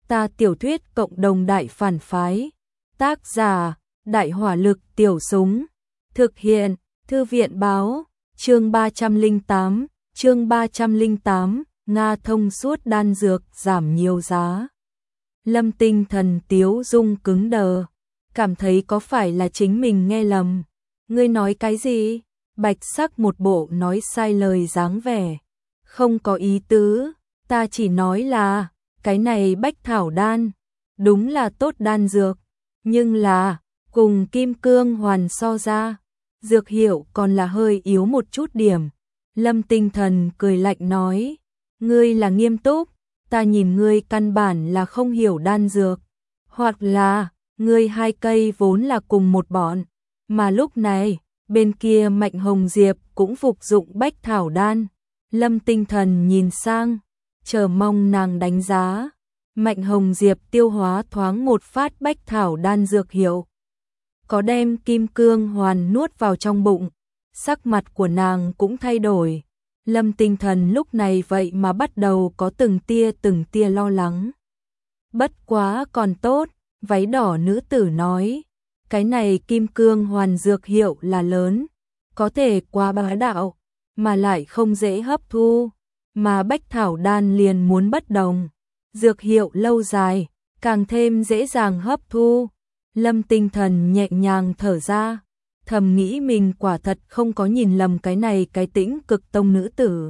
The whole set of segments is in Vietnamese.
Ta tiểu thuyết cộng đồng đại phản phái. Tác giả, Đại hỏa lực tiểu súng. Thực hiện, Thư viện báo, chương 308, Nga thông suốt đan dược giảm nhiều giá. Lâm Tinh Thần tiếu dung cứng đờ, cảm thấy có phải là chính mình nghe lầm. Ngươi nói cái gì? Bạch Sắc một bộ nói sai lời dáng vẻ. Không có ý tứ, ta chỉ nói là, cái này bách thảo đan, đúng là tốt đan dược, nhưng là, cùng kim cương hoàn so ra, dược hiệu còn là hơi yếu một chút điểm. Lâm Tinh Thần cười lạnh nói, ngươi là nghiêm túc, ta nhìn ngươi căn bản là không hiểu đan dược, hoặc là, ngươi hai cây vốn là cùng một bọn, mà lúc này, bên kia Mạnh Hồng Diệp cũng phục dụng bách thảo đan. Lâm Tinh Thần nhìn sang, chờ mong nàng đánh giá. Mạnh Hồng Diệp tiêu hóa thoáng một phát bách thảo đan dược hiệu, có đem kim cương hoàn nuốt vào trong bụng, sắc mặt của nàng cũng thay đổi. Lâm Tinh Thần lúc này vậy mà bắt đầu có từng tia lo lắng. Bất quá còn tốt, váy đỏ nữ tử nói, cái này kim cương hoàn dược hiệu là lớn, có thể quá bá đạo, mà lại không dễ hấp thu, mà bách thảo đan liền muốn bất đồng. Dược hiệu lâu dài, càng thêm dễ dàng hấp thu. Lâm Tinh Thần nhẹ nhàng thở ra, thầm nghĩ mình quả thật không có nhìn lầm cái này cái Tĩnh Cực Tông nữ tử.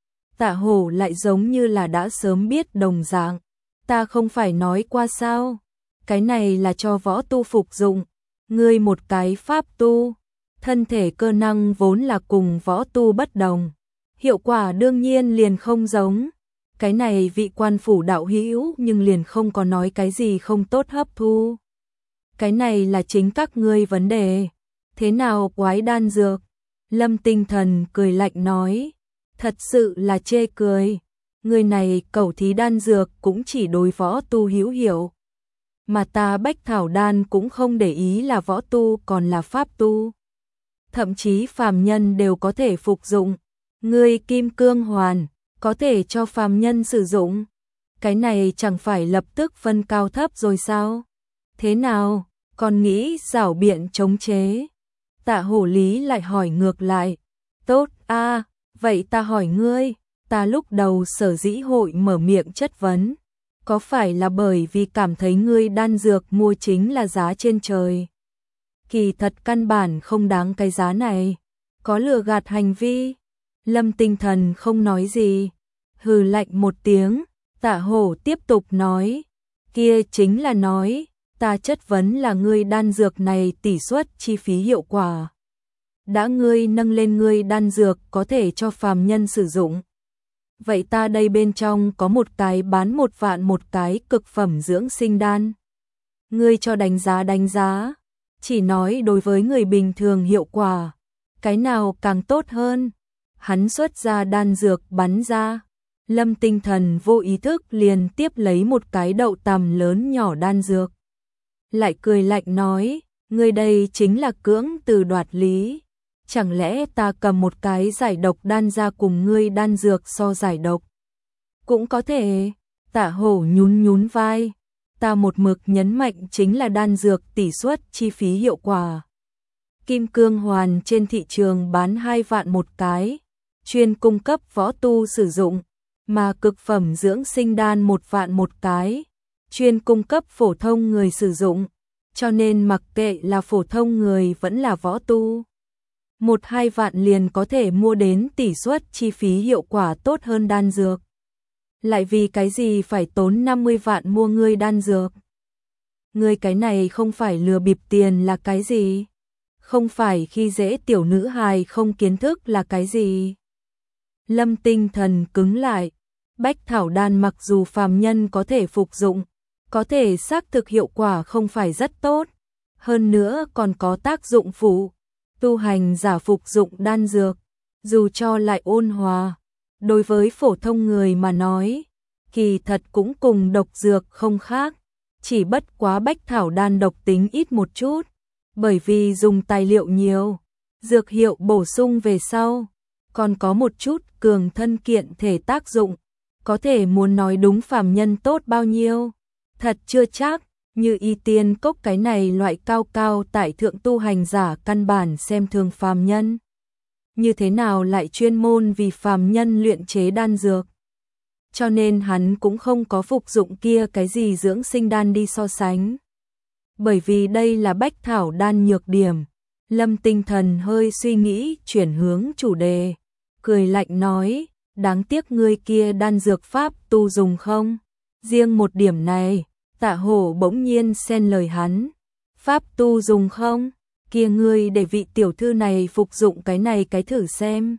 Tạ Hổ lại giống như là đã sớm biết đồng dạng, ta không phải nói qua sao, cái này là cho võ tu phục dụng, ngươi một cái pháp tu, thân thể cơ năng vốn là cùng võ tu bất đồng, hiệu quả đương nhiên liền không giống. Cái này vị quan phủ đạo hữu nhưng liền không có nói cái gì không tốt hấp thu. Cái này là chính các ngươi vấn đề. Thế nào quái đan dược? Lâm Tinh Thần cười lạnh nói. Thật sự là chê cười. Người này cẩu thí đan dược cũng chỉ đối võ tu hữu hiệu. Mà ta bách thảo đan cũng không để ý là võ tu còn là pháp tu. Thậm chí phàm nhân đều có thể phục dụng. Ngươi kim cương hoàn có thể cho phàm nhân sử dụng. Cái này chẳng phải lập tức phân cao thấp rồi sao? Thế nào, còn nghĩ giảo biện chống chế? Tạ Hổ Lý lại hỏi ngược lại. Tốt a, vậy ta hỏi ngươi, ta lúc đầu sở dĩ hội mở miệng chất vấn, có phải là bởi vì cảm thấy ngươi đan dược mua chính là giá trên trời? Kỳ thật căn bản không đáng cái giá này, có lừa gạt hành vi. Lâm Tinh Thần không nói gì, hừ lạnh một tiếng. Tạ Hổ tiếp tục nói, kia chính là nói, ta chất vấn là ngươi đan dược này tỷ suất chi phí hiệu quả. Đã ngươi nâng lên ngươi đan dược có thể cho phàm nhân sử dụng. Vậy ta đây bên trong có một cái bán 1 vạn một cái cực phẩm dưỡng sinh đan. Ngươi cho đánh giá, chỉ nói đối với người bình thường hiệu quả, cái nào càng tốt hơn. Hắn xuất ra đan dược bắn ra. Lâm Tinh Thần vô ý thức liền tiếp lấy một cái đậu tằm lớn nhỏ đan dược. Lại cười lạnh nói, ngươi đây chính là cưỡng từ đoạt lý. Chẳng lẽ ta cầm một cái giải độc đan ra cùng ngươi đan dược so giải độc? Cũng có thể. Tạ Hổ nhún vai. Ta một mực nhấn mạnh chính là đan dược tỷ suất chi phí hiệu quả. Kim cương hoàn trên thị trường bán 2 vạn một cái, chuyên cung cấp võ tu sử dụng, mà cực phẩm dưỡng sinh đan 1 vạn một cái, chuyên cung cấp phổ thông người sử dụng, cho nên mặc kệ là phổ thông người vẫn là võ tu, 1-2 vạn liền có thể mua đến tỷ suất chi phí hiệu quả tốt hơn đan dược. Lại vì cái gì phải tốn 50 vạn mua ngươi đan dược? Ngươi cái này không phải lừa bịp tiền là cái gì? Không phải khi dễ tiểu nữ hài không kiến thức là cái gì? Lâm Tinh Thần cứng lại. Bách thảo đan mặc dù phàm nhân có thể phục dụng, có thể xác thực hiệu quả không phải rất tốt, hơn nữa còn có tác dụng phụ. Tu hành giả phục dụng đan dược, dù cho lại ôn hòa, đối với phổ thông người mà nói, kỳ thật cũng cùng độc dược không khác, chỉ bất quá bách thảo đan độc tính ít một chút, bởi vì dùng tài liệu nhiều, dược hiệu bổ sung về sau, còn có một chút cường thân kiện thể tác dụng, có thể muốn nói đúng phàm nhân tốt bao nhiêu. Thật chưa chắc, như Y Tiên Cốc cái này loại cao cao tại thượng tu hành giả căn bản xem thường phàm nhân. Như thế nào lại chuyên môn vì phàm nhân luyện chế đan dược. Cho nên hắn cũng không có phục dụng kia cái gì dưỡng sinh đan đi so sánh. Bởi vì đây là bách thảo đan nhược điểm. Lâm Tinh Thần hơi suy nghĩ chuyển hướng chủ đề. Cười lạnh nói, đáng tiếc ngươi kia đan dược pháp tu dùng không? Riêng một điểm này, Tạ Hổ bỗng nhiên xen lời hắn. Pháp tu dùng không? Kia ngươi để vị tiểu thư này phục dụng cái này cái thử xem.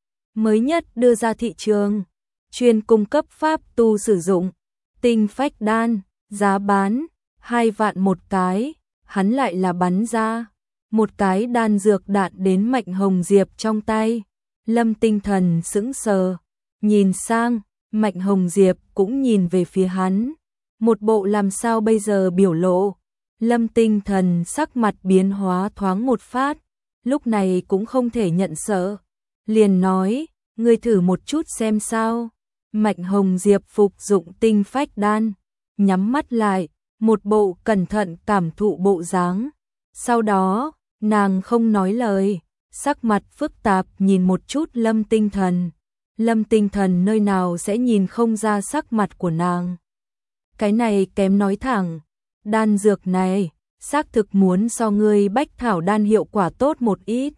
Mới nhất đưa ra thị trường, chuyên cung cấp pháp tu sử dụng, tinh phách đan, giá bán 2 vạn một cái, hắn lại là bắn ra một cái đan dược đạn đến Mạnh Hồng Diệp trong tay. Lâm Tinh Thần sững sờ, nhìn sang, Mạnh Hồng Diệp cũng nhìn về phía hắn, một bộ làm sao bây giờ biểu lộ. Lâm Tinh Thần sắc mặt biến hóa thoáng một phát, lúc này cũng không thể nhận sợ, liền nói, ngươi thử một chút xem sao. Mạnh Hồng Diệp phục dụng tinh phách đan, nhắm mắt lại, một bộ cẩn thận cảm thụ bộ dáng. Sau đó, nàng không nói lời, sắc mặt phức tạp nhìn một chút Lâm Tinh Thần. Lâm Tinh Thần nơi nào sẽ nhìn không ra sắc mặt của nàng. Cái này kém nói thẳng, đan dược này, xác thực muốn so ngươi bách thảo đan hiệu quả tốt một ít.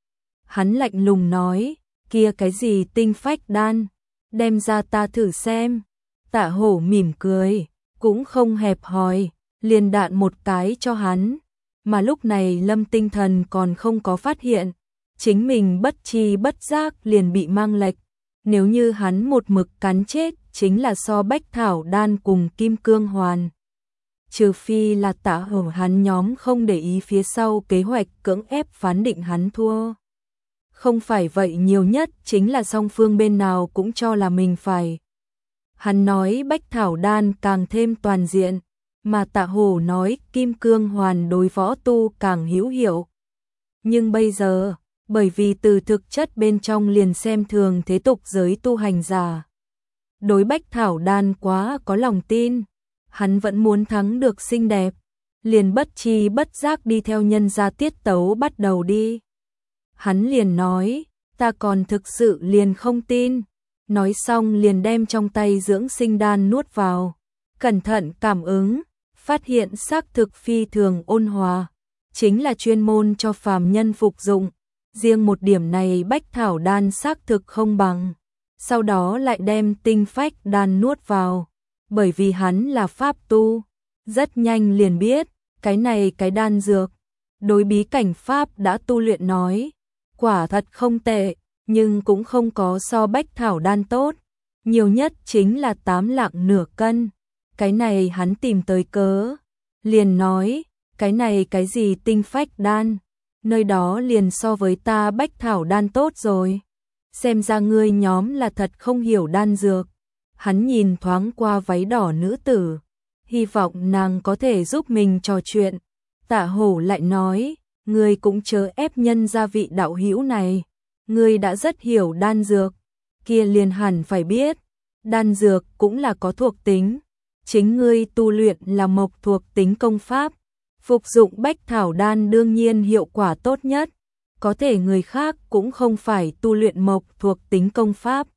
Hắn lạnh lùng nói, kia cái gì tinh phách đan, đem ra ta thử xem. Tạ Hổ mỉm cười, cũng không hẹp hòi, liền đạn một cái cho hắn. Mà lúc này Lâm Tinh Thần còn không có phát hiện, chính mình bất tri bất giác liền bị mang lệch. Nếu như hắn một mực cắn chết, chính là so bách thảo đan cùng kim cương hoàn. Trừ phi là Tạ Hổ hắn nhóm không để ý phía sau kế hoạch cưỡng ép phán định hắn thua. Không phải vậy nhiều nhất chính là song phương bên nào cũng cho là mình phải. Hắn nói bách thảo đan càng thêm toàn diện, mà Tạ Hổ nói kim cương hoàn đối võ tu càng hữu hiệu. Nhưng bây giờ, bởi vì từ thực chất bên trong liền xem thường thế tục giới tu hành giả. Đối bách thảo đan quá có lòng tin, hắn vẫn muốn thắng được xinh đẹp, liền bất tri bất giác đi theo nhân gia tiết tấu bắt đầu đi. Hắn liền nói, ta còn thực sự liền không tin. Nói xong liền đem trong tay dưỡng sinh đan nuốt vào, cẩn thận cảm ứng, phát hiện xác thực phi thường ôn hòa, chính là chuyên môn cho phàm nhân phục dụng. Riêng một điểm này bách thảo đan xác thực không bằng. Sau đó lại đem tinh phách đan nuốt vào, bởi vì hắn là pháp tu, rất nhanh liền biết, cái này cái đan dược, đối bí cảnh pháp đã tu luyện nói, quả thật không tệ, nhưng cũng không có so bách thảo đan tốt, nhiều nhất chính là 8 lạng nửa cân. Cái này hắn tìm tới cớ, liền nói, cái này cái gì tinh phách đan, nơi đó liền so với ta bách thảo đan tốt rồi. Xem ra ngươi nhóm là thật không hiểu đan dược. Hắn nhìn thoáng qua váy đỏ nữ tử, hy vọng nàng có thể giúp mình trò chuyện. Tạ Hổ lại nói, ngươi cũng chớ ép nhân gia vị đạo hữu này, ngươi đã rất hiểu đan dược, kia liền hẳn phải biết, đan dược cũng là có thuộc tính, chính ngươi tu luyện là mộc thuộc tính công pháp, phục dụng bách thảo đan đương nhiên hiệu quả tốt nhất, có thể người khác cũng không phải tu luyện mộc thuộc tính công pháp,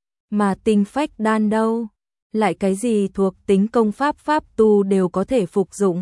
mà tinh phách đan đâu, lại cái gì thuộc tính công pháp pháp tu đều có thể phục dụng.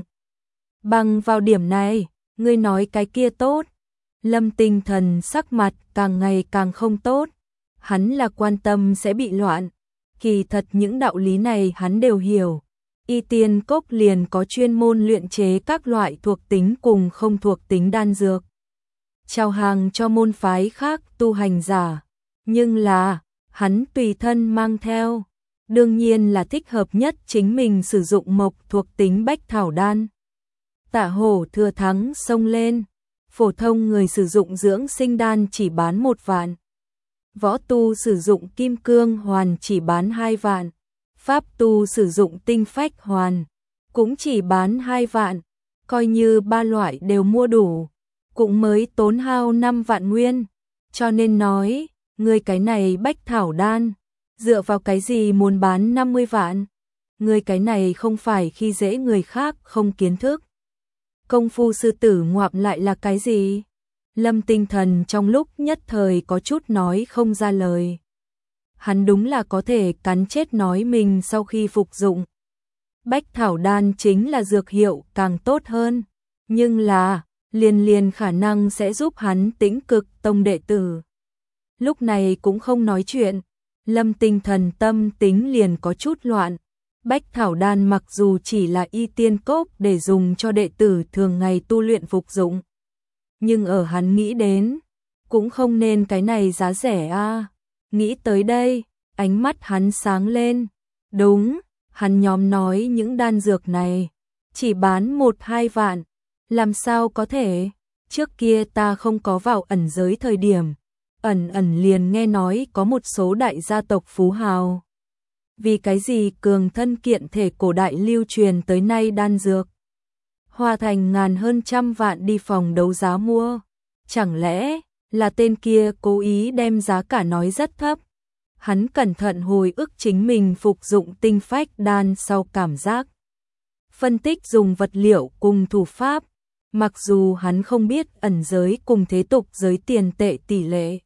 Bằng vào điểm này, ngươi nói cái kia tốt. Lâm Tinh Thần sắc mặt càng ngày càng không tốt, hắn là quan tâm sẽ bị loạn, kỳ thật những đạo lý này hắn đều hiểu. Y Tiên Cốc liền có chuyên môn luyện chế các loại thuộc tính cùng không thuộc tính đan dược, chào hàng cho môn phái khác tu hành giả, nhưng là hắn tùy thân mang theo, đương nhiên là thích hợp nhất chính mình sử dụng mộc thuộc tính bách thảo đan. Tạ Hổ thừa thắng xông lên, phổ thông người sử dụng dưỡng sinh đan chỉ bán 1 vạn, võ tu sử dụng kim cương hoàn chỉ bán 2 vạn, pháp tu sử dụng tinh phách hoàn cũng chỉ bán 2 vạn, coi như 3 loại đều mua đủ, cũng mới tốn hao 5 vạn nguyên, cho nên nói, ngươi cái này bách thảo đan, dựa vào cái gì muốn bán 50 vạn? Ngươi cái này không phải khi dễ người khác không kiến thức. Công phu sư tử ngoạm lại là cái gì? Lâm Tinh Thần trong lúc nhất thời có chút nói không ra lời. Hắn đúng là có thể cắn chết nói mình sau khi phục dụng Bách Thảo Đan chính là dược hiệu càng tốt hơn, nhưng là liền khả năng sẽ giúp hắn Tĩnh Cực Tông đệ tử. Lúc này cũng không nói chuyện, Lâm Tinh Thần tâm tính liền có chút loạn. Bách Thảo Đan mặc dù chỉ là y tiên cốc để dùng cho đệ tử thường ngày tu luyện phục dụng, nhưng ở hắn nghĩ đến, cũng không nên cái này giá rẻ a. Nghĩ tới đây, ánh mắt hắn sáng lên. Đúng, hắn nhóm nói những đan dược này chỉ bán 1-2 vạn, làm sao có thể? Trước kia ta không có vào ẩn giới thời điểm, ẩn liền nghe nói có một số đại gia tộc phú hào. Vì cái gì cường thân kiện thể cổ đại lưu truyền tới nay đan dược hoa thành ngàn hơn trăm vạn đi phòng đấu giá mua, chẳng lẽ là tên kia cố ý đem giá cả nói rất thấp? Hắn cẩn thận hồi ức chính mình phục dụng tinh phách đan sau cảm giác. Phân tích dùng vật liệu cùng thủ pháp, mặc dù hắn không biết ẩn giới cùng thế tục giới tiền tệ tỷ lệ.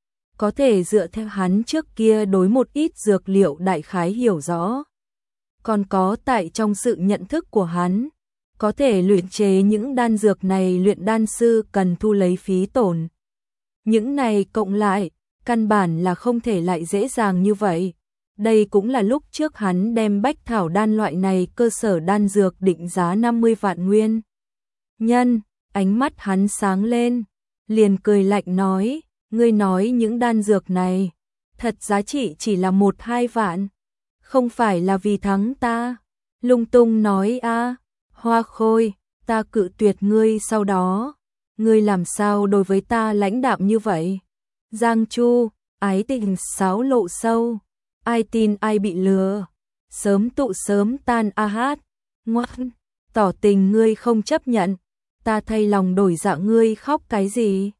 Có thể dựa theo hắn trước kia đối một ít dược liệu đại khái hiểu rõ. Còn có tại trong sự nhận thức của hắn, có thể luyện chế những đan dược này luyện đan sư cần thu lấy phí tổn. Những này cộng lại, căn bản là không thể lại dễ dàng như vậy. Đây cũng là lúc trước hắn đem bách thảo đan loại này cơ sở đan dược định giá 50 vạn nguyên. Nhân, ánh mắt hắn sáng lên, liền cười lạnh nói, ngươi nói những đan dược này, thật giá trị chỉ là 1-2 vạn, không phải là vì thắng ta. Lung tung nói a, Hoa Khôi, ta cự tuyệt ngươi sau đó, ngươi làm sao đối với ta lãnh đạm như vậy? Giang Chu, ái tình sáo lộ sâu, ai tin ai bị lừa, sớm tụ sớm tan a hát, ngoan, tỏ tình ngươi không chấp nhận, ta thay lòng đổi dạ ngươi khóc cái gì?